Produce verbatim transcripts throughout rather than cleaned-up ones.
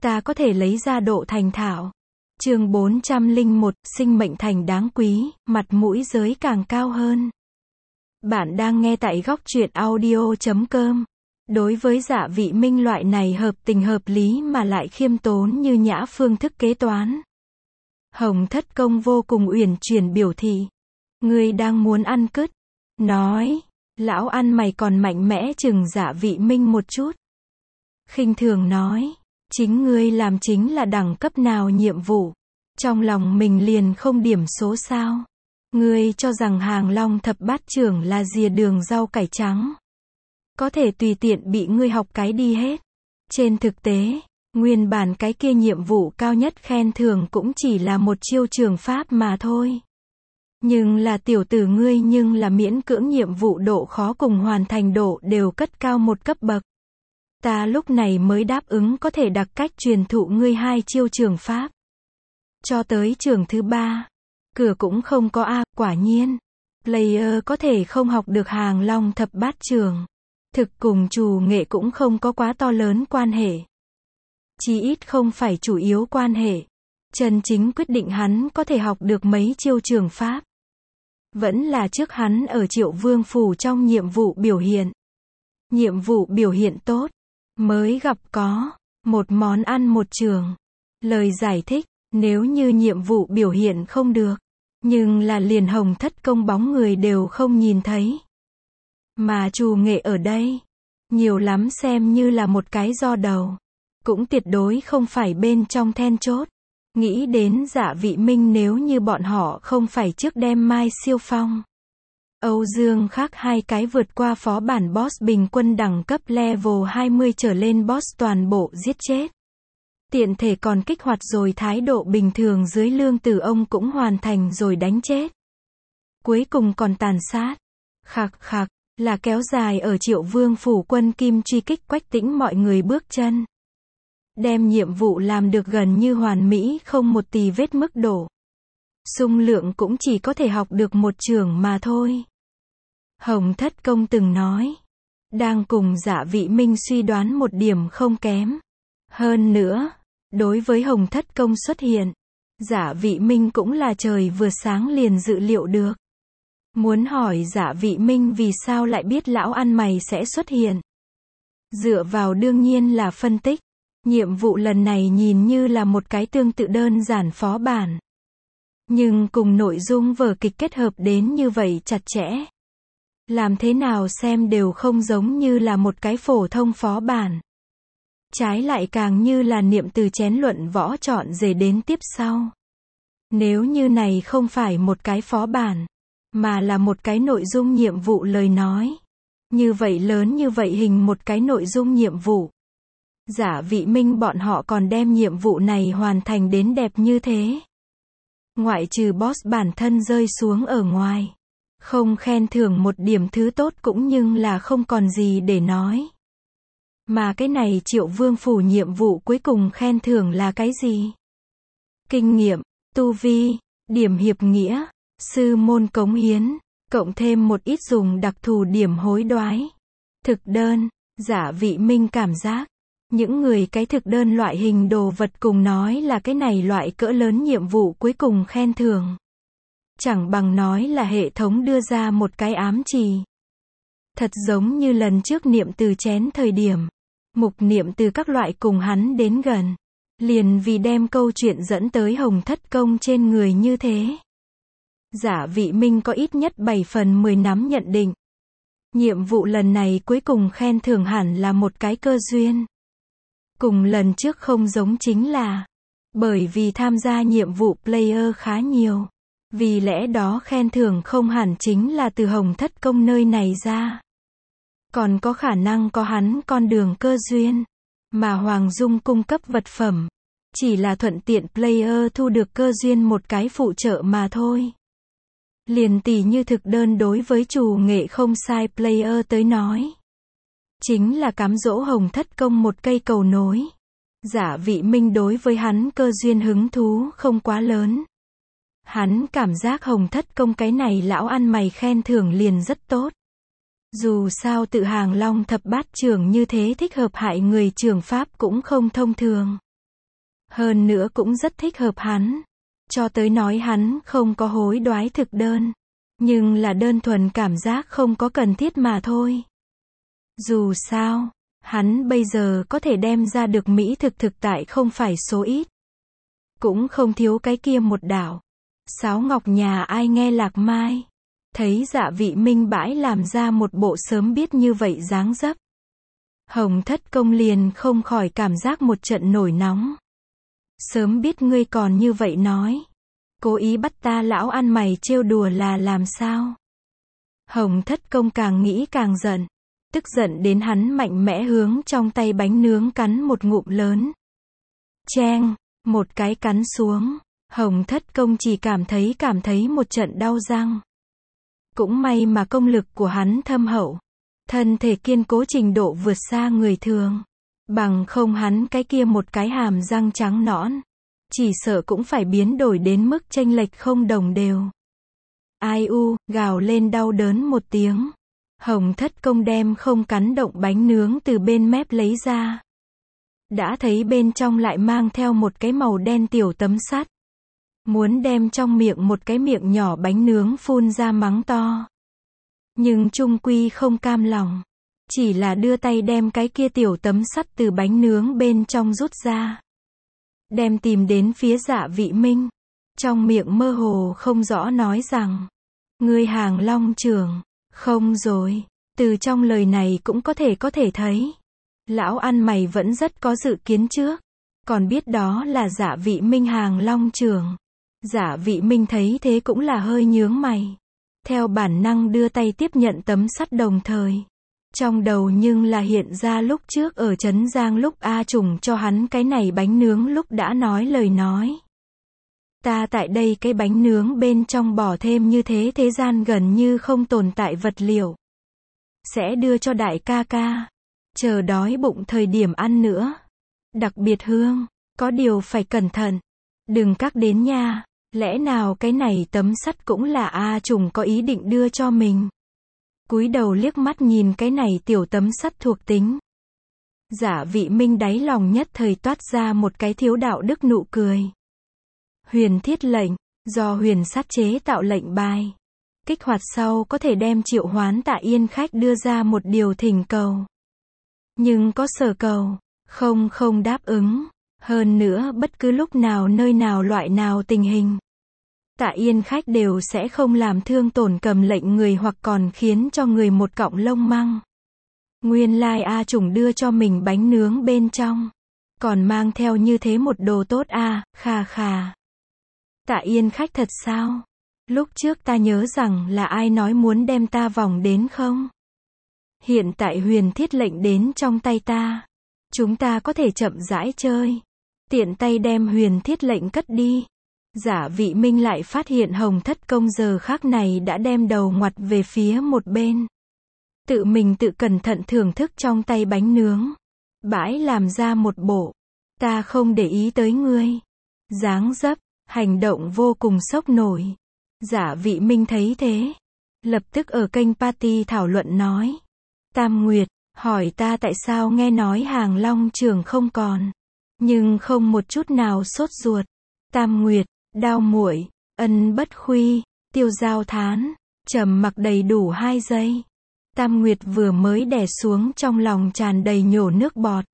ta có thể lấy ra độ thành thạo. Chương bốn trăm lẻ một, sinh mệnh thành đáng quý, mặt mũi giới càng cao hơn. Bạn đang nghe tại góc truyện audio chấm com. Đối với Dạ Vị Minh loại này hợp tình hợp lý mà lại khiêm tốn như nhã phương thức kế toán, Hồng Thất Công vô cùng uyển chuyển biểu thị. Ngươi đang muốn ăn cứt. Nói. Lão ăn mày còn mạnh mẽ chừng Dạ Vị Minh một chút. Khinh thường nói. Chính ngươi làm chính là đẳng cấp nào nhiệm vụ. Trong lòng mình liền không điểm số sao. Ngươi cho rằng Hàng Long thập bát trưởng là dìa đường rau cải trắng. Có thể tùy tiện bị ngươi học cái đi hết. Trên thực tế, nguyên bản cái kia nhiệm vụ cao nhất khen thưởng cũng chỉ là một chiêu trường pháp mà thôi. Nhưng là tiểu tử ngươi nhưng là miễn cưỡng nhiệm vụ độ khó cùng hoàn thành độ đều cất cao một cấp bậc. Ta lúc này mới đáp ứng có thể đặc cách truyền thụ ngươi hai chiêu trường pháp. Cho tới trường thứ ba, cửa cũng không có a, quả nhiên. Player có thể không học được Hàng Long thập bát trường. Thực cùng trù nghệ cũng không có quá to lớn quan hệ. Chí ít không phải chủ yếu quan hệ. Chân chính quyết định hắn có thể học được mấy chiêu trường pháp. Vẫn là trước hắn ở Triệu Vương Phủ trong nhiệm vụ biểu hiện. Nhiệm vụ biểu hiện tốt. Mới gặp có. Một món ăn một trường. Lời giải thích. Nếu như nhiệm vụ biểu hiện không được. Nhưng là liền Hồng Thất Công bóng người đều không nhìn thấy. Mà trù nghệ ở đây. Nhiều lắm xem như là một cái do đầu. Cũng tuyệt đối không phải bên trong then chốt. Nghĩ đến Dạ Vị Minh nếu như bọn họ không phải trước đem Mai Siêu Phong, Âu Dương khác hai cái vượt qua phó bản boss bình quân đẳng cấp level hai mươi trở lên boss toàn bộ giết chết. Tiện thể còn kích hoạt rồi thái độ bình thường dưới lương tử ông cũng hoàn thành rồi đánh chết. Cuối cùng còn tàn sát. Khạc khạc, là kéo dài ở Triệu Vương Phủ quân kim truy kích Quách Tĩnh mọi người bước chân. Đem nhiệm vụ làm được gần như hoàn mỹ không một tì vết mức độ. Xung lượng cũng chỉ có thể học được một trường mà thôi. Hồng Thất Công từng nói. Đang cùng Dạ Vị Minh suy đoán một điểm không kém. Hơn nữa, đối với Hồng Thất Công xuất hiện, Dạ Vị Minh cũng là trời vừa sáng liền dự liệu được. Muốn hỏi Dạ Vị Minh vì sao lại biết lão ăn mày sẽ xuất hiện. Dựa vào đương nhiên là phân tích. Nhiệm vụ lần này nhìn như là một cái tương tự đơn giản phó bản. Nhưng cùng nội dung vở kịch kết hợp đến như vậy chặt chẽ. Làm thế nào xem đều không giống như là một cái phổ thông phó bản. Trái lại càng như là niệm từ chén luận võ chọn rể đến tiếp sau. Nếu như này không phải một cái phó bản, mà là một cái nội dung nhiệm vụ lời nói. Như vậy lớn như vậy hình một cái nội dung nhiệm vụ. Dạ Vị Minh bọn họ còn đem nhiệm vụ này hoàn thành đến đẹp như thế. Ngoại trừ boss bản thân rơi xuống ở ngoài. Không khen thưởng một điểm thứ tốt cũng nhưng là không còn gì để nói. Mà cái này Triệu Vương Phủ nhiệm vụ cuối cùng khen thưởng là cái gì? Kinh nghiệm, tu vi, điểm hiệp nghĩa, sư môn cống hiến, cộng thêm một ít dùng đặc thù điểm hối đoái. Thực đơn, Dạ Vị Minh cảm giác. Những người cái thực đơn loại hình đồ vật cùng nói là cái này loại cỡ lớn nhiệm vụ cuối cùng khen thưởng. Chẳng bằng nói là hệ thống đưa ra một cái ám chỉ. Thật giống như lần trước niệm từ chén thời điểm. Mục niệm từ các loại cùng hắn đến gần. Liền vì đem câu chuyện dẫn tới Hồng Thất Công trên người như thế. Dạ Vị Minh có ít nhất bảy phần mười nắm nhận định. Nhiệm vụ lần này cuối cùng khen thưởng hẳn là một cái cơ duyên. Cùng lần trước không giống chính là, bởi vì tham gia nhiệm vụ player khá nhiều. Vì lẽ đó khen thưởng không hẳn chính là từ Hồng Thất Công nơi này ra. Còn có khả năng có hắn con đường cơ duyên. Mà Hoàng Dung cung cấp vật phẩm. Chỉ là thuận tiện player thu được cơ duyên một cái phụ trợ mà thôi. Liền tỉ như thực đơn đối với trù nghệ không sai player tới nói. Chính là cám dỗ Hồng Thất Công một cây cầu nối. Dạ Vị Minh đối với hắn cơ duyên hứng thú không quá lớn. Hắn cảm giác Hồng Thất Công cái này lão ăn mày khen thưởng liền rất tốt. Dù sao tự Hàng Long thập bát trưởng như thế thích hợp hại người trường pháp cũng không thông thường. Hơn nữa cũng rất thích hợp hắn. Cho tới nói hắn không có hối đoái thực đơn. Nhưng là đơn thuần cảm giác không có cần thiết mà thôi. Dù sao, hắn bây giờ có thể đem ra được mỹ thực thực tại không phải số ít. Cũng không thiếu cái kia một đảo. Sáo ngọc nhà ai nghe lạc mai. Thấy Dạ Vị Minh bãi làm ra một bộ sớm biết như vậy dáng dấp. Hồng Thất Công liền không khỏi cảm giác một trận nổi nóng. Sớm biết ngươi còn như vậy nói. Cố ý bắt ta lão ăn mày trêu đùa là làm sao? Hồng Thất Công càng nghĩ càng giận. Tức giận đến hắn mạnh mẽ hướng trong tay bánh nướng cắn một ngụm lớn. Cheng, một cái cắn xuống. Hồng Thất Công chỉ cảm thấy cảm thấy một trận đau răng. Cũng may mà công lực của hắn thâm hậu. Thân thể kiên cố trình độ vượt xa người thường. Bằng không hắn cái kia một cái hàm răng trắng nõn. Chỉ sợ cũng phải biến đổi đến mức chênh lệch không đồng đều. Ai u, gào lên đau đớn một tiếng. Hồng Thất Công đem không cắn động bánh nướng từ bên mép lấy ra. Đã thấy bên trong lại mang theo một cái màu đen tiểu tấm sắt. Muốn đem trong miệng một cái miệng nhỏ bánh nướng phun ra mắng to. Nhưng trung quy không cam lòng. Chỉ là đưa tay đem cái kia tiểu tấm sắt từ bánh nướng bên trong rút ra. Đem tìm đến phía Dạ Vị Minh. Trong miệng mơ hồ không rõ nói rằng. Ngươi Hàng Long trưởng. Không rồi. Từ trong lời này cũng có thể có thể thấy. Lão ăn mày vẫn rất có dự kiến trước. Còn biết đó là Dạ Vị Minh Hàng Long trưởng. Dạ Vị Minh thấy thế cũng là hơi nhướng mày. Theo bản năng đưa tay tiếp nhận tấm sắt đồng thời. Trong đầu nhưng là hiện ra lúc trước ở Trấn Giang lúc A Trùng cho hắn cái này bánh nướng lúc đã nói lời nói. Ta tại đây cái bánh nướng bên trong bỏ thêm như thế thế gian gần như không tồn tại vật liệu. Sẽ đưa cho đại ca ca. Chờ đói bụng thời điểm ăn nữa. Đặc biệt hương. Có điều phải cẩn thận. Đừng cắc đến nha. Lẽ nào cái này tấm sắt cũng là A Trùng có ý định đưa cho mình. Cúi đầu liếc mắt nhìn cái này tiểu tấm sắt thuộc tính. Dạ Vị Minh đáy lòng nhất thời toát ra một cái thiếu đạo đức nụ cười. Huyền thiết lệnh, do huyền sát chế tạo lệnh bài. Kích hoạt sau có thể đem triệu hoán Tạ Yên khách đưa ra một điều thỉnh cầu. Nhưng có sở cầu, không không đáp ứng. Hơn nữa bất cứ lúc nào nơi nào loại nào tình hình. Tạ Yên khách đều sẽ không làm thương tổn cầm lệnh người hoặc còn khiến cho người một cọng lông măng. Nguyên lai A Trùng đưa cho mình bánh nướng bên trong. Còn mang theo như thế một đồ tốt a, khà khà. Tạ Yên khách thật sao? Lúc trước ta nhớ rằng là ai nói muốn đem ta vòng đến không? Hiện tại huyền thiết lệnh đến trong tay ta. Chúng ta có thể chậm rãi chơi. Tiện tay đem huyền thiết lệnh cất đi. Dạ Vị Minh lại phát hiện Hồng Thất Công giờ khác này đã đem đầu ngoặt về phía một bên. Tự mình tự cẩn thận thưởng thức trong tay bánh nướng. Bãi làm ra một bộ. Ta không để ý tới ngươi. Dáng dấp, hành động vô cùng sốc nổi. Dạ Vị Minh thấy thế. Lập tức ở kênh party thảo luận nói. Tam Nguyệt, hỏi ta tại sao nghe nói Hàng Long trường không còn. Nhưng không một chút nào sốt ruột. Tam Nguyệt, Đao Muội, Ân Bất Khuy, Tiêu Giao Thán, trầm mặc đầy đủ hai giây. Tam Nguyệt vừa mới đè xuống trong lòng tràn đầy nhổ nước bọt.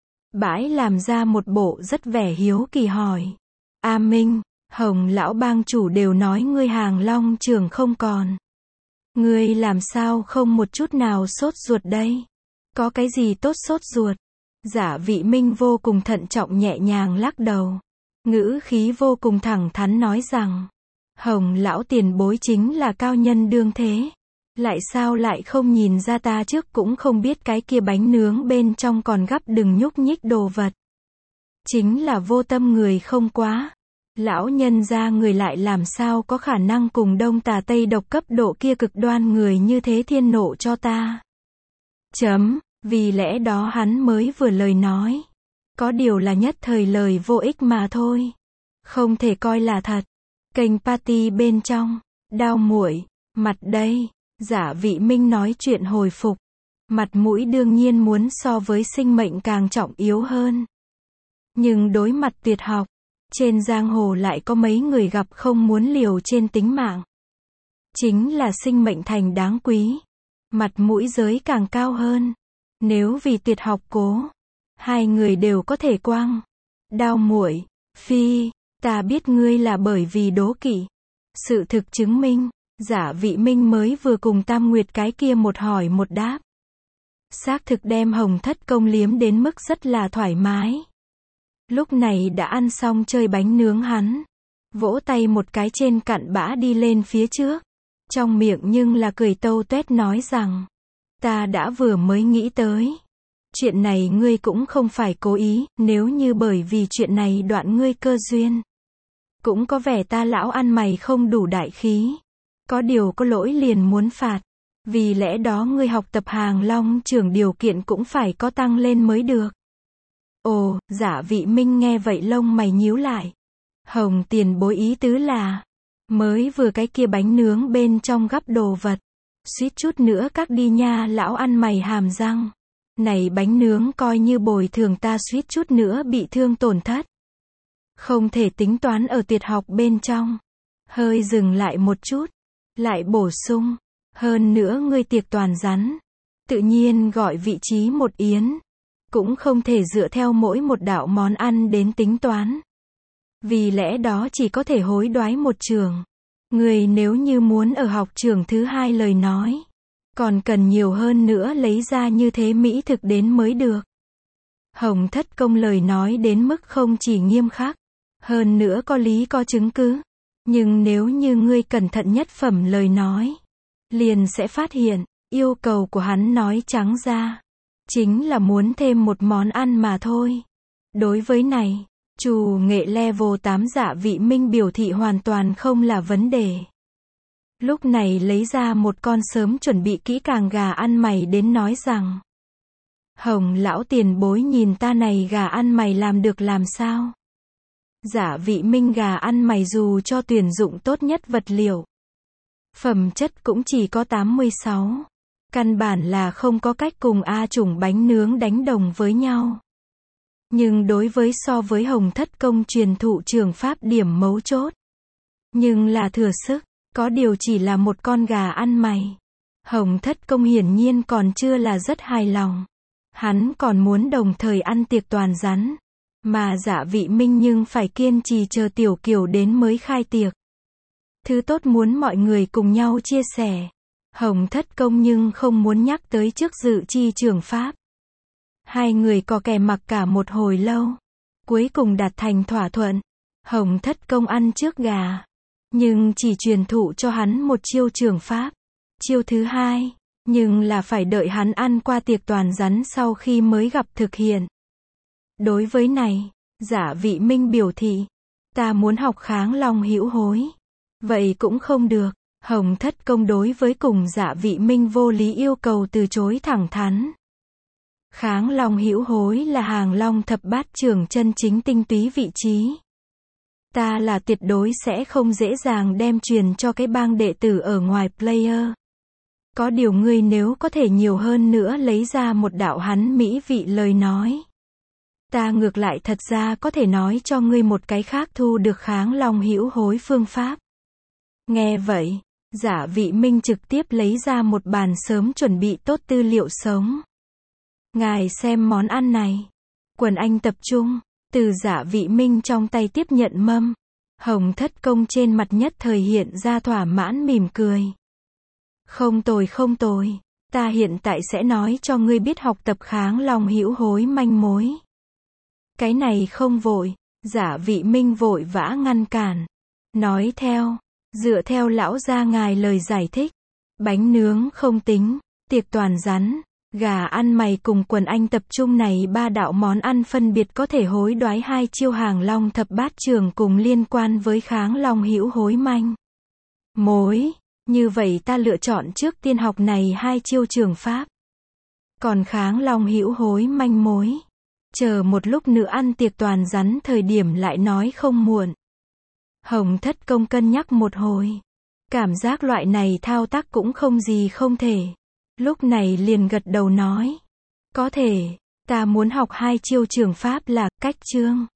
Bãi làm ra một bộ rất vẻ hiếu kỳ hỏi. A Minh, Hồng lão bang chủ đều nói ngươi Hàng Long trường không còn. Ngươi làm sao không một chút nào sốt ruột đây? Có cái gì tốt sốt ruột? Dạ Vị Minh vô cùng thận trọng nhẹ nhàng lắc đầu. Ngữ khí vô cùng thẳng thắn nói rằng. Hồng lão tiền bối chính là cao nhân đương thế. Lại sao lại không nhìn ra ta trước cũng không biết cái kia bánh nướng bên trong còn gắp đừng nhúc nhích đồ vật. Chính là vô tâm người không quá. Lão nhân gia người lại làm sao có khả năng cùng đông tà tây độc cấp độ kia cực đoan người như thế thiên nộ cho ta. Chấm, vì lẽ đó hắn mới vừa lời nói. Có điều là nhất thời lời vô ích mà thôi. Không thể coi là thật. Kênh party bên trong, Đao Muội, mặt đây, Dạ Vị Minh nói chuyện hồi phục. Mặt mũi đương nhiên muốn so với sinh mệnh càng trọng yếu hơn. Nhưng đối mặt tuyệt học, trên giang hồ lại có mấy người gặp không muốn liều trên tính mạng. Chính là sinh mệnh thành đáng quý, mặt mũi giới càng cao hơn. Nếu vì tuyệt học cố, hai người đều có thể quăng đao muội. Phi, ta biết ngươi là bởi vì đố kỵ. Sự thực chứng minh, Giả Vị Minh mới vừa cùng Tam Nguyệt cái kia một hỏi một đáp. Xác thực đem Hồng Thất Công liếm đến mức rất là thoải mái. Lúc này đã ăn xong chơi bánh nướng hắn, vỗ tay một cái trên cặn bã đi lên phía trước. Trong miệng nhưng là cười tâu tuét nói rằng, ta đã vừa mới nghĩ tới. Chuyện này ngươi cũng không phải cố ý, nếu như bởi vì chuyện này đoạn ngươi cơ duyên. Cũng có vẻ ta lão ăn mày không đủ đại khí. Có điều có lỗi liền muốn phạt. Vì lẽ đó ngươi học tập Hàng Long trưởng điều kiện cũng phải có tăng lên mới được. Ồ, Giả Vị Minh nghe vậy lông mày nhíu lại. Hồng tiền bối ý tứ là, mới vừa cái kia bánh nướng bên trong gắp đồ vật, suýt chút nữa các đi nha lão ăn mày hàm răng. Này bánh nướng coi như bồi thường ta suýt chút nữa bị thương tổn thất. Không thể tính toán ở tuyệt học bên trong. Hơi dừng lại một chút, lại bổ sung. Hơn nữa ngươi tiệc toàn rắn, tự nhiên gọi vị trí một yến. Cũng không thể dựa theo mỗi một đạo món ăn đến tính toán. Vì lẽ đó chỉ có thể hối đoái một trường. Người nếu như muốn ở học trường thứ hai lời nói, còn cần nhiều hơn nữa lấy ra như thế mỹ thực đến mới được. Hồng Thất Công lời nói đến mức không chỉ nghiêm khắc, hơn nữa có lý có chứng cứ. Nhưng nếu như ngươi cẩn thận nhất phẩm lời nói, liền sẽ phát hiện, yêu cầu của hắn nói trắng ra, chính là muốn thêm một món ăn mà thôi. Đối với này, Trù nghệ level tám Giả Vị Minh biểu thị hoàn toàn không là vấn đề. Lúc này lấy ra một con sớm chuẩn bị kỹ càng gà ăn mày đến nói rằng, Hồng lão tiền bối nhìn ta này gà ăn mày làm được làm sao? Giả Vị Minh gà ăn mày dù cho tuyển dụng tốt nhất vật liệu, phẩm chất cũng chỉ có tám mươi sáu. Căn bản là không có cách cùng A chủng bánh nướng đánh đồng với nhau. Nhưng đối với so với Hồng Thất Công truyền thụ trường pháp điểm mấu chốt, nhưng là thừa sức, có điều chỉ là một con gà ăn mày. Hồng Thất Công hiển nhiên còn chưa là rất hài lòng. Hắn còn muốn đồng thời ăn tiệc toàn rắn. Mà Giả Vị Minh nhưng phải kiên trì chờ Tiểu Kiều đến mới khai tiệc. Thứ tốt muốn mọi người cùng nhau chia sẻ. Hồng Thất Công nhưng không muốn nhắc tới trước dự chi trường pháp. Hai người có kè mặc cả một hồi lâu. Cuối cùng đạt thành thỏa thuận. Hồng Thất Công ăn trước gà. Nhưng chỉ truyền thụ cho hắn một chiêu trường pháp. Chiêu thứ hai, nhưng là phải đợi hắn ăn qua tiệc toàn rắn sau khi mới gặp thực hiện. Đối với này, Giả Vị Minh biểu thị, ta muốn học Kháng Long hữu hối. Vậy cũng không được. Hồng Thất Công đối với cùng Giả Vị Minh vô lý yêu cầu từ chối thẳng thắn. Kháng Long hữu hối là Hàng Long thập bát trưởng chân chính tinh túy vị trí. Ta là tuyệt đối sẽ không dễ dàng đem truyền cho cái bang đệ tử ở ngoài player. Có điều ngươi nếu có thể nhiều hơn nữa lấy ra một đạo hắn mỹ vị lời nói. Ta ngược lại thật ra có thể nói cho ngươi một cái khác thu được Kháng Long hữu hối phương pháp. Nghe vậy, Giả Vị Minh trực tiếp lấy ra một bàn sớm chuẩn bị tốt tư liệu sống. Ngài xem món ăn này. Quần anh tập trung, từ Giả Vị Minh trong tay tiếp nhận mâm. Hồng Thất Công trên mặt nhất thời hiện ra thỏa mãn mỉm cười. Không tồi không tồi, ta hiện tại sẽ nói cho ngươi biết học tập Kháng Long hữu hối manh mối. Cái này không vội, Giả Vị Minh vội vã ngăn cản. Nói theo, dựa theo lão gia ngài lời giải thích, bánh nướng không tính, tiệc toàn rắn, gà ăn mày cùng quần anh tập trung này ba đạo món ăn phân biệt có thể hối đoái hai chiêu Hàng Long thập bát trường cùng liên quan với Kháng Long hữu hối manh mối. Như vậy ta lựa chọn trước tiên học này hai chiêu trường pháp. Còn Kháng Long hữu hối manh mối, chờ một lúc nữa ăn tiệc toàn rắn thời điểm lại nói không muộn. Hồng Thất Công cân nhắc một hồi, cảm giác loại này thao tác cũng không gì không thể. Lúc này liền gật đầu nói, có thể, Ta muốn học hai chiêu trường pháp là cách chương.